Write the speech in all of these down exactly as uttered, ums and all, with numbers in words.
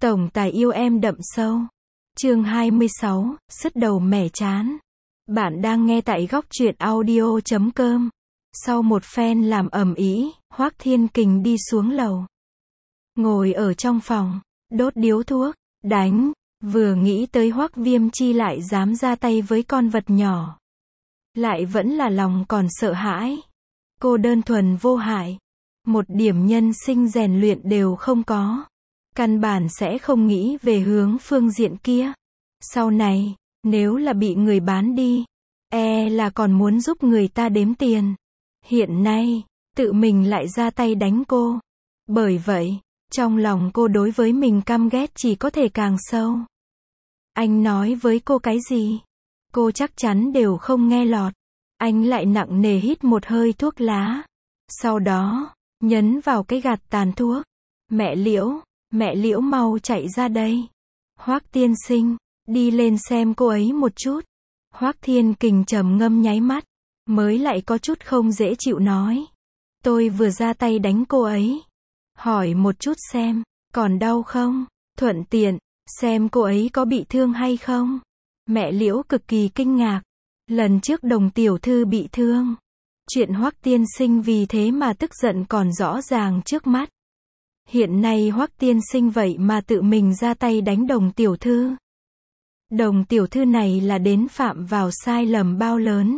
Tổng tài yêu em đậm sâu. Chương hai mươi sáu, sứt đầu mẻ chán. Bạn đang nghe tại góc truyện audio chấm com. Sau một phen làm ầm ĩ, Hoắc Thiên Kình đi xuống lầu. Ngồi ở trong phòng, đốt điếu thuốc, đánh, vừa nghĩ tới Hoắc Viêm Chi lại dám ra tay với con vật nhỏ. Lại vẫn là lòng còn sợ hãi. Cô đơn thuần vô hại. Một điểm nhân sinh rèn luyện đều không có. Căn bản sẽ không nghĩ về hướng phương diện kia. Sau này, nếu là bị người bán đi, e là còn muốn giúp người ta đếm tiền. Hiện nay, tự mình lại ra tay đánh cô. Bởi vậy, trong lòng cô đối với mình căm ghét chỉ có thể càng sâu. Anh nói với cô cái gì? Cô chắc chắn đều không nghe lọt. Anh lại nặng nề hít một hơi thuốc lá. Sau đó, nhấn vào cái gạt tàn thuốc. Mẹ Liễu, mẹ Liễu mau chạy ra đây. Hoắc tiên sinh, đi lên xem cô ấy một chút. Hoắc Thiên Kình trầm ngâm nháy mắt, mới lại có chút không dễ chịu nói. Tôi vừa ra tay đánh cô ấy. Hỏi một chút xem, còn đau không? Thuận tiện, xem cô ấy có bị thương hay không? Mẹ Liễu cực kỳ kinh ngạc. Lần trước Đồng tiểu thư bị thương. Chuyện Hoắc tiên sinh vì thế mà tức giận còn rõ ràng trước mắt. Hiện nay Hoắc tiên sinh vậy mà tự mình ra tay đánh Đồng tiểu thư. Đồng tiểu thư này là đến phạm vào sai lầm bao lớn.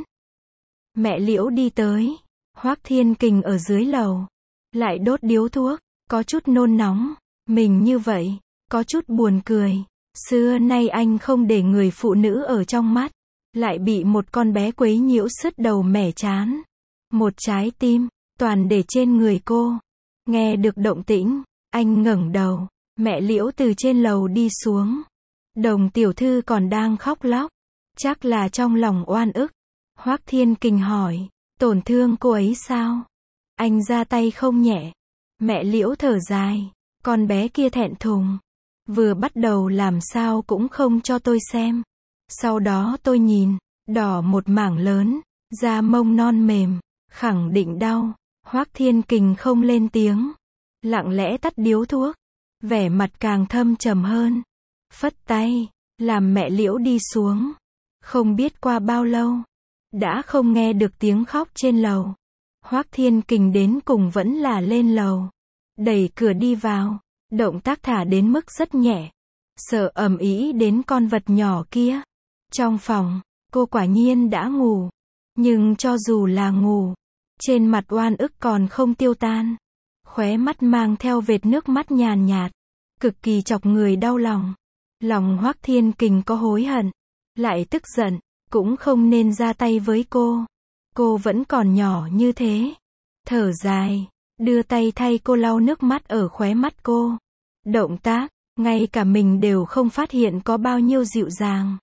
Mẹ Liễu đi tới. Hoắc Thiên Kình ở dưới lầu. Lại đốt điếu thuốc. Có chút nôn nóng. Mình như vậy. Có chút buồn cười. Xưa nay anh không để người phụ nữ ở trong mắt. Lại bị một con bé quấy nhiễu sứt đầu mẻ chán. Một trái tim. Toàn để trên người cô. Nghe được động tĩnh. Anh ngẩng đầu. Mẹ Liễu từ trên lầu đi xuống. Đồng tiểu thư còn đang khóc lóc. Chắc là trong lòng oan ức. Hoắc Thiên Kình hỏi. Tổn thương cô ấy sao? Anh ra tay không nhẹ. Mẹ Liễu thở dài. Con bé kia thẹn thùng. Vừa bắt đầu làm sao cũng không cho tôi xem. Sau đó tôi nhìn. Đỏ một mảng lớn. Da mông non mềm. Khẳng định đau. Hoắc Thiên Kình không lên tiếng. Lặng lẽ tắt điếu thuốc. Vẻ mặt càng thâm trầm hơn. Phất tay. Làm mẹ Liễu đi xuống. Không biết qua bao lâu. Đã không nghe được tiếng khóc trên lầu. Hoắc Thiên Kình đến cùng vẫn là lên lầu. Đẩy cửa đi vào. Động tác thả đến mức rất nhẹ. Sợ ầm ĩ đến con vật nhỏ kia. Trong phòng, cô quả nhiên đã ngủ. Nhưng cho dù là ngủ, trên mặt oan ức còn không tiêu tan. Khóe mắt mang theo vệt nước mắt nhàn nhạt. Cực kỳ chọc người đau lòng. Lòng Hoắc Thiên Kình có hối hận. Lại tức giận. Cũng không nên ra tay với cô. Cô vẫn còn nhỏ như thế. Thở dài. Đưa tay thay cô lau nước mắt ở khóe mắt cô. Động tác, ngay cả mình đều không phát hiện có bao nhiêu dịu dàng.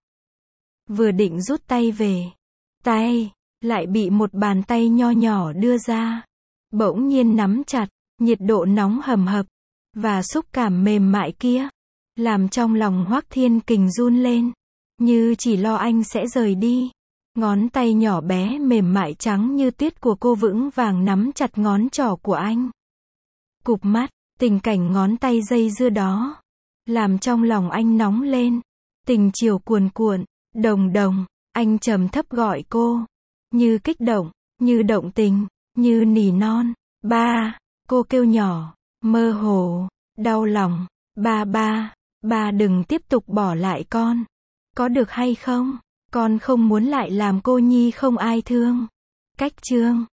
Vừa định rút tay về. Tay, lại bị một bàn tay nho nhỏ đưa ra. Bỗng nhiên nắm chặt, nhiệt độ nóng hầm hập. Và xúc cảm mềm mại kia. Làm trong lòng Hoắc Thiên Kình run lên. Như chỉ lo anh sẽ rời đi. Ngón tay nhỏ bé mềm mại trắng như tuyết của cô vững vàng nắm chặt ngón trỏ của anh. Cụp mắt, tình cảnh ngón tay dây dưa đó. Làm trong lòng anh nóng lên. Tình chiều cuồn cuộn. Đồng đồng, anh trầm thấp gọi cô. Như kích động, như động tình, như nỉ non. Ba, cô kêu nhỏ, mơ hồ, đau lòng. Ba ba, ba đừng tiếp tục bỏ lại con. Có được hay không? Con không muốn lại làm cô nhi không ai thương. Cách chương